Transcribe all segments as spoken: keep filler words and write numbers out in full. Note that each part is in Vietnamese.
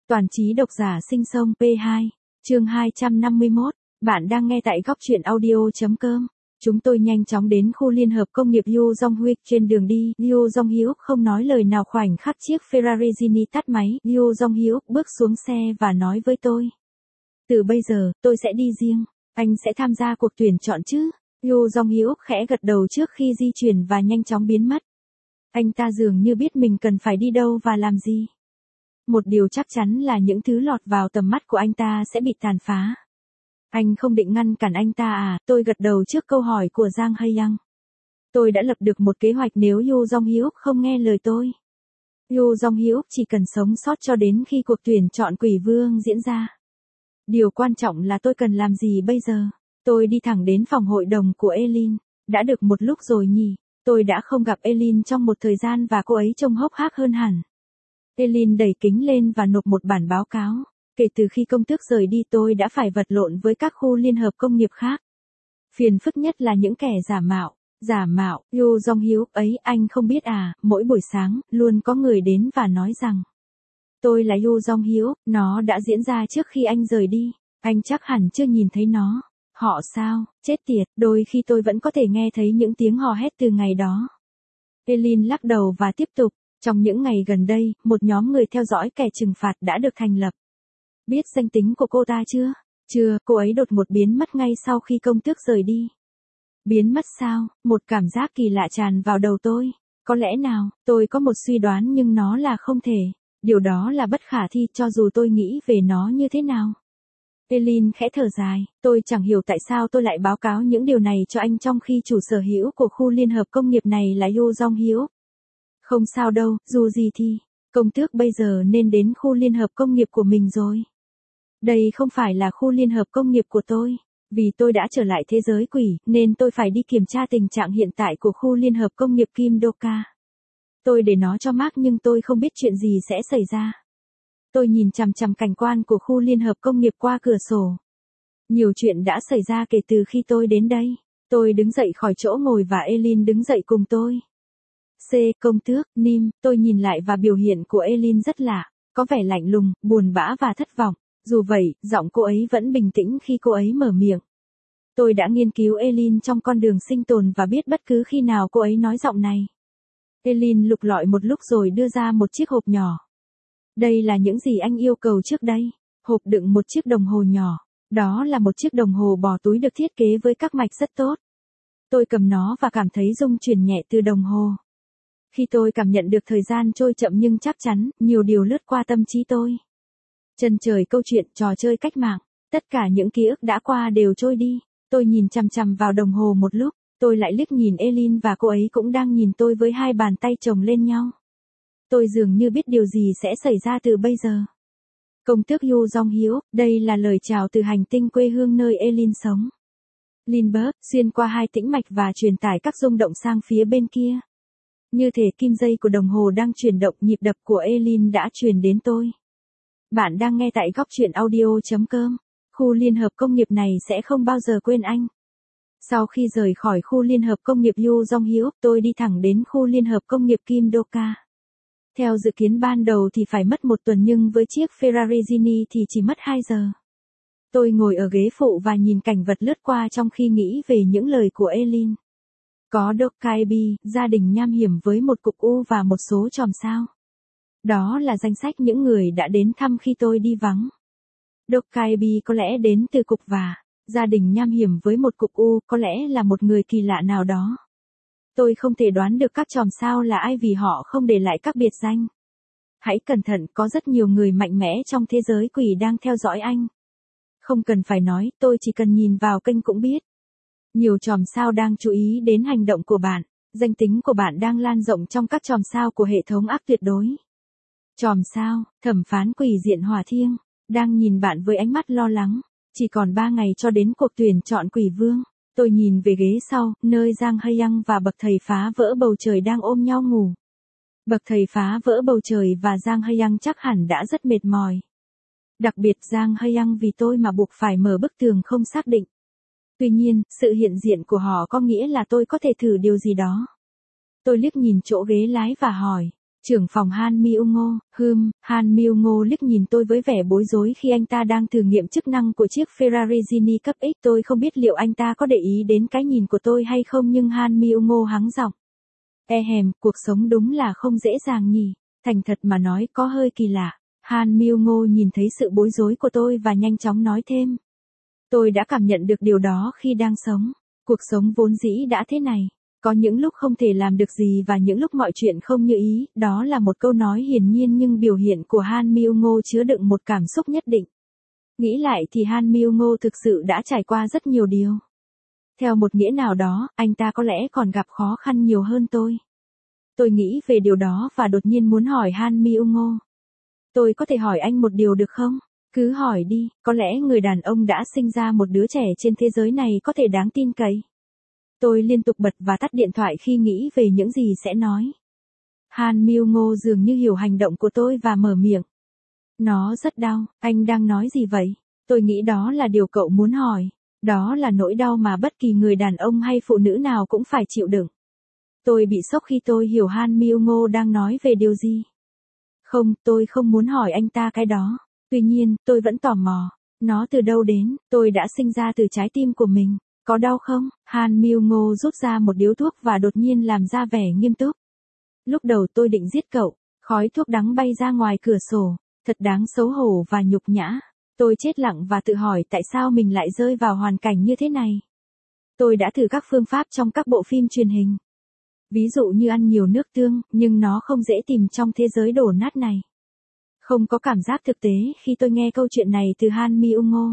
Toàn trí độc giả sinh sông pê hai, chương hai trăm năm mươi mốt, bạn đang nghe tại góc truyện audio.com. Chúng tôi nhanh chóng đến khu liên hợp công nghiệp Yu Donghyuk. Trên đường đi, Yu Donghyuk không nói lời nào. Khoảnh khắc chiếc Ferrari Gini tắt máy, Yu Donghyuk bước xuống xe và nói với tôi. Từ bây giờ, tôi sẽ đi riêng, anh sẽ tham gia cuộc tuyển chọn chứ? Yu Donghyuk khẽ gật đầu trước khi di chuyển và nhanh chóng biến mất. Anh ta dường như biết mình cần phải đi đâu và làm gì. Một điều chắc chắn là những thứ lọt vào tầm mắt của anh ta sẽ bị tàn phá. Anh không định ngăn cản anh ta à? Tôi gật đầu trước câu hỏi của Jang Hae-young. Tôi đã lập được một kế hoạch nếu Yu Donghyuk không nghe lời tôi. Yu Donghyuk chỉ cần sống sót cho đến khi cuộc tuyển chọn quỷ vương diễn ra. Điều quan trọng là tôi cần làm gì bây giờ? Tôi đi thẳng đến phòng hội đồng của Elin. Đã được một lúc rồi nhỉ? Tôi đã không gặp Elin trong một thời gian và cô ấy trông hốc hác hơn hẳn. Elin đẩy kính lên và nộp một bản báo cáo. Kể từ khi công tước rời đi tôi đã phải vật lộn với các khu liên hợp công nghiệp khác. Phiền phức nhất là những kẻ giả mạo. Giả mạo, Yu Donghyuk ấy, anh không biết à, mỗi buổi sáng, luôn có người đến và nói rằng. Tôi là Yu Donghyuk, nó đã diễn ra trước khi anh rời đi. Anh chắc hẳn chưa nhìn thấy nó. Họ sao, chết tiệt, đôi khi tôi vẫn có thể nghe thấy những tiếng hò hét từ ngày đó. Elin lắc đầu và tiếp tục. Trong những ngày gần đây, một nhóm người theo dõi kẻ trừng phạt đã được thành lập. Biết danh tính của cô ta chưa? Chưa, cô ấy đột ngột biến mất ngay sau khi công tước rời đi. Biến mất sao? Một cảm giác kỳ lạ tràn vào đầu tôi. Có lẽ nào, tôi có một suy đoán nhưng nó là không thể. Điều đó là bất khả thi cho dù tôi nghĩ về nó như thế nào. Elin khẽ thở dài, tôi chẳng hiểu tại sao tôi lại báo cáo những điều này cho anh trong khi chủ sở hữu của khu liên hợp công nghiệp này là Yu Donghyuk. Không sao đâu, dù gì thì, công tước bây giờ nên đến khu liên hợp công nghiệp của mình rồi. Đây không phải là khu liên hợp công nghiệp của tôi, vì tôi đã trở lại thế giới quỷ, nên tôi phải đi kiểm tra tình trạng hiện tại của khu liên hợp công nghiệp Kim Doka. Tôi để nó cho Mark nhưng tôi không biết chuyện gì sẽ xảy ra. Tôi nhìn chằm chằm cảnh quan của khu liên hợp công nghiệp qua cửa sổ. Nhiều chuyện đã xảy ra kể từ khi tôi đến đây. Tôi đứng dậy khỏi chỗ ngồi và Elin đứng dậy cùng tôi. C. Công tước, Nim, tôi nhìn lại và biểu hiện của Elin rất lạ, có vẻ lạnh lùng, buồn bã và thất vọng. Dù vậy, giọng cô ấy vẫn bình tĩnh khi cô ấy mở miệng. Tôi đã nghiên cứu Elin trong con đường sinh tồn và biết bất cứ khi nào cô ấy nói giọng này. Elin lục lọi một lúc rồi đưa ra một chiếc hộp nhỏ. Đây là những gì anh yêu cầu trước đây. Hộp đựng một chiếc đồng hồ nhỏ. Đó là một chiếc đồng hồ bò túi được thiết kế với các mạch rất tốt. Tôi cầm nó và cảm thấy rung chuyển nhẹ từ đồng hồ. Khi tôi cảm nhận được thời gian trôi chậm nhưng chắc chắn, nhiều điều lướt qua tâm trí tôi. Chân trời câu chuyện, trò chơi cách mạng, tất cả những ký ức đã qua đều trôi đi. Tôi nhìn chằm chằm vào đồng hồ một lúc, tôi lại liếc nhìn Elin và cô ấy cũng đang nhìn tôi với hai bàn tay chồng lên nhau. Tôi dường như biết điều gì sẽ xảy ra từ bây giờ. Công tước Yu Donghyuk, đây là lời chào từ hành tinh quê hương nơi Elin sống. Lindbergh, xuyên qua hai tĩnh mạch và truyền tải các rung động sang phía bên kia. Như thể kim dây của đồng hồ đang chuyển động, nhịp đập của Elin đã truyền đến tôi. Bạn đang nghe tại góc truyện audio.com. Khu liên hợp công nghiệp này sẽ không bao giờ quên anh. Sau khi rời khỏi khu liên hợp công nghiệp Yu Donghyuk, tôi đi thẳng đến khu liên hợp công nghiệp Kim Doka. Theo dự kiến ban đầu thì phải mất một tuần nhưng với chiếc Ferrari Gini thì chỉ mất hai giờ. Tôi ngồi ở ghế phụ và nhìn cảnh vật lướt qua trong khi nghĩ về những lời của Elin. Có Dokkaebi, gia đình nham hiểm với một cục u và một số chòm sao. Đó là danh sách những người đã đến thăm khi tôi đi vắng. Dokkaebi có lẽ đến từ cục và, gia đình nham hiểm với một cục u có lẽ là một người kỳ lạ nào đó. Tôi không thể đoán được các chòm sao là ai vì họ không để lại các biệt danh. Hãy cẩn thận, có rất nhiều người mạnh mẽ trong thế giới quỷ đang theo dõi anh. Không cần phải nói, tôi chỉ cần nhìn vào kênh cũng biết. Nhiều chòm sao đang chú ý đến hành động của bạn, danh tính của bạn đang lan rộng trong các chòm sao của hệ thống ác tuyệt đối. Chòm sao, thẩm phán quỷ diện hỏa thiêng, đang nhìn bạn với ánh mắt lo lắng. Chỉ còn ba ngày cho đến cuộc tuyển chọn quỷ vương. Tôi nhìn về ghế sau, nơi Jang Hae-young và bậc thầy phá vỡ bầu trời đang ôm nhau ngủ. Bậc thầy phá vỡ bầu trời và Jang Hae-young chắc hẳn đã rất mệt mỏi. Đặc biệt Jang Hae-young vì tôi mà buộc phải mở bức tường không xác định. Tuy nhiên, sự hiện diện của họ có nghĩa là tôi có thể thử điều gì đó. Tôi liếc nhìn chỗ ghế lái và hỏi, Trưởng phòng Han Myung-ngo, hừm, Han Myung-ngo liếc nhìn tôi với vẻ bối rối khi anh ta đang thử nghiệm chức năng của chiếc Ferrari Genie cấp X. Tôi không biết liệu anh ta có để ý đến cái nhìn của tôi hay không nhưng Han Myung-ngo hắng giọng. E hèm, cuộc sống đúng là không dễ dàng nhỉ, thành thật mà nói có hơi kỳ lạ. Han Myung-ngo nhìn thấy sự bối rối của tôi và nhanh chóng nói thêm. Tôi đã cảm nhận được điều đó khi đang sống. Cuộc sống vốn dĩ đã thế này. Có những lúc không thể làm được gì và những lúc mọi chuyện không như ý, đó là một câu nói hiển nhiên nhưng biểu hiện của Han Myung-ngo chứa đựng một cảm xúc nhất định. Nghĩ lại thì Han Myung-ngo thực sự đã trải qua rất nhiều điều. Theo một nghĩa nào đó, anh ta có lẽ còn gặp khó khăn nhiều hơn tôi. Tôi nghĩ về điều đó và đột nhiên muốn hỏi Han Myung-ngo. Tôi có thể hỏi anh một điều được không? Cứ hỏi đi, có lẽ người đàn ông đã sinh ra một đứa trẻ trên thế giới này có thể đáng tin cậy. Tôi liên tục bật và tắt điện thoại khi nghĩ về những gì sẽ nói. Han Myung-ngo dường như hiểu hành động của tôi và mở miệng. Nó rất đau, anh đang nói gì vậy? Tôi nghĩ đó là điều cậu muốn hỏi. Đó là nỗi đau mà bất kỳ người đàn ông hay phụ nữ nào cũng phải chịu đựng. Tôi bị sốc khi tôi hiểu Han Myung-ngo đang nói về điều gì. Không, tôi không muốn hỏi anh ta cái đó. Tuy nhiên, tôi vẫn tò mò. Nó từ đâu đến? Tôi đã sinh ra từ trái tim của mình. Có đau không? Han Myung-ngo rút ra một điếu thuốc và đột nhiên làm ra vẻ nghiêm túc. Lúc đầu tôi định giết cậu. Khói thuốc đắng bay ra ngoài cửa sổ. Thật đáng xấu hổ và nhục nhã. Tôi chết lặng và tự hỏi tại sao mình lại rơi vào hoàn cảnh như thế này. Tôi đã thử các phương pháp trong các bộ phim truyền hình. Ví dụ như ăn nhiều nước tương, nhưng nó không dễ tìm trong thế giới đổ nát này. Không có cảm giác thực tế khi tôi nghe câu chuyện này từ Han Myung-ngo.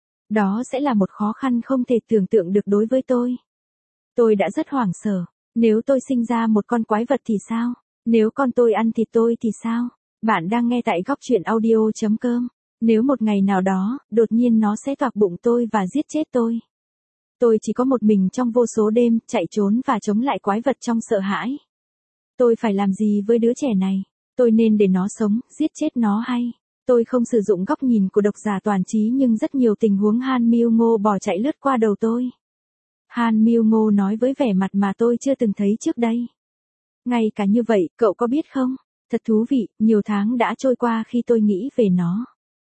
Đó sẽ là một khó khăn không thể tưởng tượng được đối với tôi. Tôi đã rất hoảng sợ. Nếu tôi sinh ra một con quái vật thì sao? Nếu con tôi ăn thịt tôi thì sao? Bạn đang nghe tại góc truyện audio chấm com. Nếu một ngày nào đó, đột nhiên nó sẽ toạc bụng tôi và giết chết tôi. Tôi chỉ có một mình trong vô số đêm, chạy trốn và chống lại quái vật trong sợ hãi. Tôi phải làm gì với đứa trẻ này? Tôi nên để nó sống, giết chết nó hay? Tôi không sử dụng góc nhìn của độc giả toàn trí nhưng rất nhiều tình huống Han Myung-ngo bỏ chạy lướt qua đầu tôi. Han Myung-ngo nói với vẻ mặt mà tôi chưa từng thấy trước đây. Ngay cả như vậy, cậu có biết không? Thật thú vị, nhiều tháng đã trôi qua khi tôi nghĩ về nó.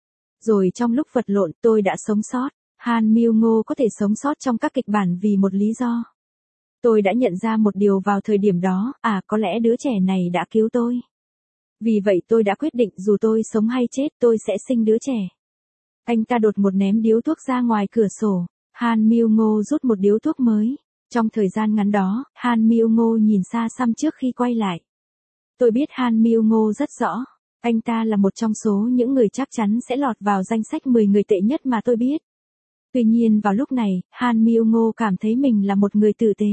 Rồi trong lúc vật lộn tôi đã sống sót. Han Myung-ngo có thể sống sót trong các kịch bản vì một lý do. Tôi đã nhận ra một điều vào thời điểm đó, à có lẽ đứa trẻ này đã cứu tôi. Vì vậy tôi đã quyết định dù tôi sống hay chết tôi sẽ sinh đứa trẻ. Anh ta đột một ném điếu thuốc ra ngoài cửa sổ. Han Myung-ngo rút một điếu thuốc mới. Trong thời gian ngắn đó, Han Myung-ngo nhìn xa xăm trước khi quay lại. Tôi biết Han Myung-ngo rất rõ. Anh ta là một trong số những người chắc chắn sẽ lọt vào danh sách mười người tệ nhất mà tôi biết. Tuy nhiên vào lúc này, Han Myung-ngo cảm thấy mình là một người tử tế.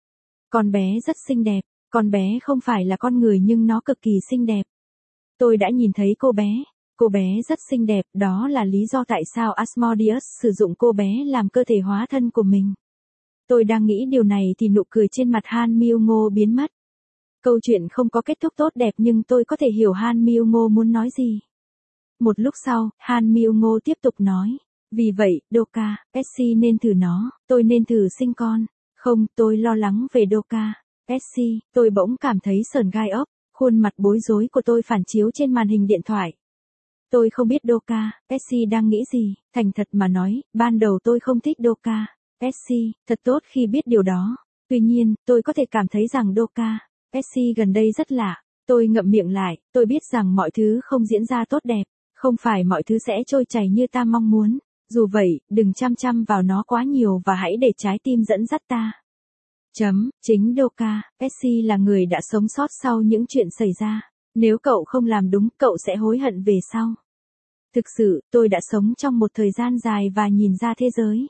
Con bé rất xinh đẹp. Con bé không phải là con người nhưng nó cực kỳ xinh đẹp. Tôi đã nhìn thấy cô bé. Cô bé rất xinh đẹp, đó là lý do tại sao Asmodeus sử dụng cô bé làm cơ thể hóa thân của mình. Tôi đang nghĩ điều này thì nụ cười trên mặt Han Myung-ngo biến mất. Câu chuyện không có kết thúc tốt đẹp nhưng tôi có thể hiểu Han Myung-ngo muốn nói gì. Một lúc sau, Han Myung-ngo tiếp tục nói. Vì vậy, Doka, Percy nên thử nó, tôi nên thử sinh con. Không, tôi lo lắng về Doka. Percy, tôi bỗng cảm thấy sởn gai ốc, khuôn mặt bối rối của tôi phản chiếu trên màn hình điện thoại. Tôi không biết Doka, Percy đang nghĩ gì, thành thật mà nói, ban đầu tôi không thích Doka. Percy, thật tốt khi biết điều đó. Tuy nhiên, tôi có thể cảm thấy rằng Doka, Percy gần đây rất lạ. Tôi ngậm miệng lại, tôi biết rằng mọi thứ không diễn ra tốt đẹp, không phải mọi thứ sẽ trôi chảy như ta mong muốn. Dù vậy, đừng chăm chăm vào nó quá nhiều và hãy để trái tim dẫn dắt ta. Chấm, chính Doka, Percy là người đã sống sót sau những chuyện xảy ra. Nếu cậu không làm đúng, cậu sẽ hối hận về sau. Thực sự, tôi đã sống trong một thời gian dài và nhìn ra thế giới.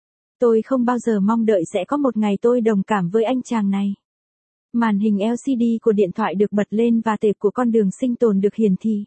Tôi không bao giờ mong đợi sẽ có một ngày tôi đồng cảm với anh chàng này. Màn hình lờ xê đê của điện thoại được bật lên và tệp của con đường sinh tồn được hiển thị.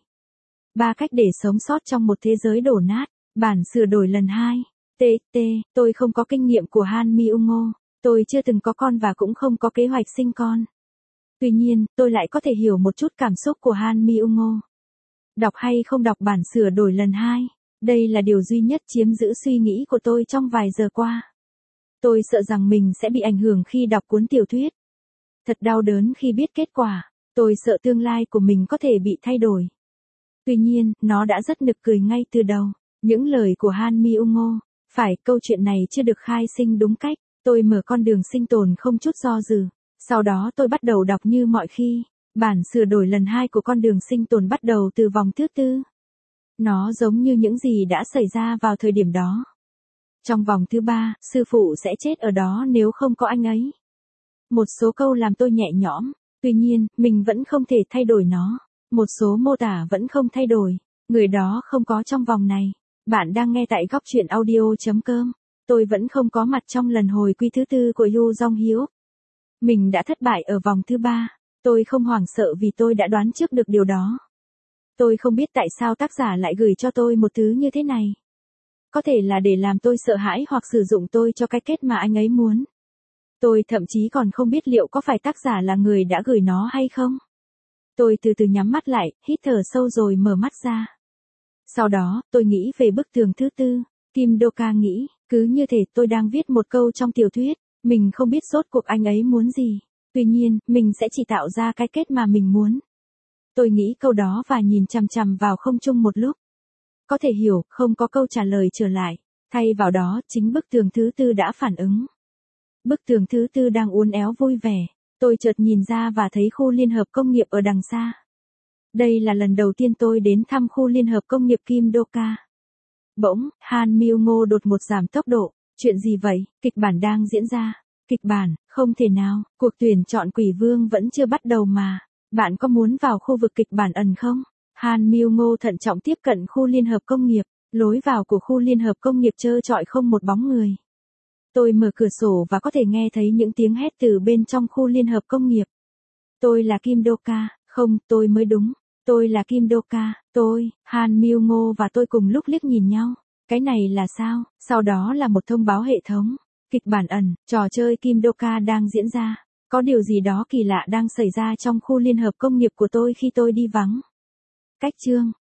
Ba cách để sống sót trong một thế giới đổ nát. Bản sửa đổi lần hai. tê tê, tôi không có kinh nghiệm của Han Myung-ngo. Tôi chưa từng có con và cũng không có kế hoạch sinh con. Tuy nhiên, tôi lại có thể hiểu một chút cảm xúc của Han Myung-ngo. Đọc hay không đọc bản sửa đổi lần hai, đây là điều duy nhất chiếm giữ suy nghĩ của tôi trong vài giờ qua. Tôi sợ rằng mình sẽ bị ảnh hưởng khi đọc cuốn tiểu thuyết. Thật đau đớn khi biết kết quả. Tôi sợ tương lai của mình có thể bị thay đổi. Tuy nhiên, nó đã rất nực cười ngay từ đầu. Những lời của Han Myung-ngo, phải, câu chuyện này chưa được khai sinh đúng cách. Tôi mở con đường sinh tồn không chút do dự. Sau đó tôi bắt đầu đọc như mọi khi. Bản sửa đổi lần hai của con đường sinh tồn bắt đầu từ vòng thứ tư. Nó giống như những gì đã xảy ra vào thời điểm đó. Trong vòng thứ ba, sư phụ sẽ chết ở đó nếu không có anh ấy. Một số câu làm tôi nhẹ nhõm, tuy nhiên, mình vẫn không thể thay đổi nó. Một số mô tả vẫn không thay đổi, người đó không có trong vòng này. Bạn đang nghe tại góc truyện audio chấm com. Tôi vẫn không có mặt trong lần hồi quy thứ tư của Yoo Jong Hyuk. Mình đã thất bại ở vòng thứ ba. Tôi không hoảng sợ vì tôi đã đoán trước được điều đó. Tôi không biết tại sao tác giả lại gửi cho tôi một thứ như thế này. Có thể là để làm tôi sợ hãi hoặc sử dụng tôi cho cái kết mà anh ấy muốn. Tôi thậm chí còn không biết liệu có phải tác giả là người đã gửi nó hay không. Tôi từ từ nhắm mắt lại, hít thở sâu rồi mở mắt ra. Sau đó, tôi nghĩ về bức tường thứ tư. Kim Do-ka nghĩ, cứ như thể tôi đang viết một câu trong tiểu thuyết. Mình không biết rốt cuộc anh ấy muốn gì. Tuy nhiên, mình sẽ chỉ tạo ra cái kết mà mình muốn. Tôi nghĩ câu đó và nhìn chằm chằm vào không trung một lúc. Có thể hiểu, không có câu trả lời trở lại. Thay vào đó, chính bức tường thứ tư đã phản ứng. Bức tường thứ tư đang uốn éo vui vẻ. Tôi chợt nhìn ra và thấy khu liên hợp công nghiệp ở đằng xa. Đây là lần đầu tiên tôi đến thăm khu liên hợp công nghiệp Kim Do-ka. Bỗng, Han Myung-ngo đột một giảm tốc độ. Chuyện gì vậy? Kịch bản đang diễn ra. Kịch bản, không thể nào, cuộc tuyển chọn quỷ vương vẫn chưa bắt đầu mà. Bạn có muốn vào khu vực kịch bản ẩn không? Han Myung-ngo thận trọng tiếp cận khu liên hợp công nghiệp. Lối vào của khu liên hợp công nghiệp trơ trọi không một bóng người. Tôi mở cửa sổ và có thể nghe thấy những tiếng hét từ bên trong khu liên hợp công nghiệp. Tôi là Kim Do-ka, không, tôi mới đúng. Tôi là Kim Do-ka, tôi, Han Myung-ngo và tôi cùng lúc liếc nhìn nhau. Cái này là sao? Sau đó là một thông báo hệ thống. Kịch bản ẩn, trò chơi Kim Do-ka đang diễn ra. Có điều gì đó kỳ lạ đang xảy ra trong khu liên hợp công nghiệp của tôi khi tôi đi vắng. Cách chương.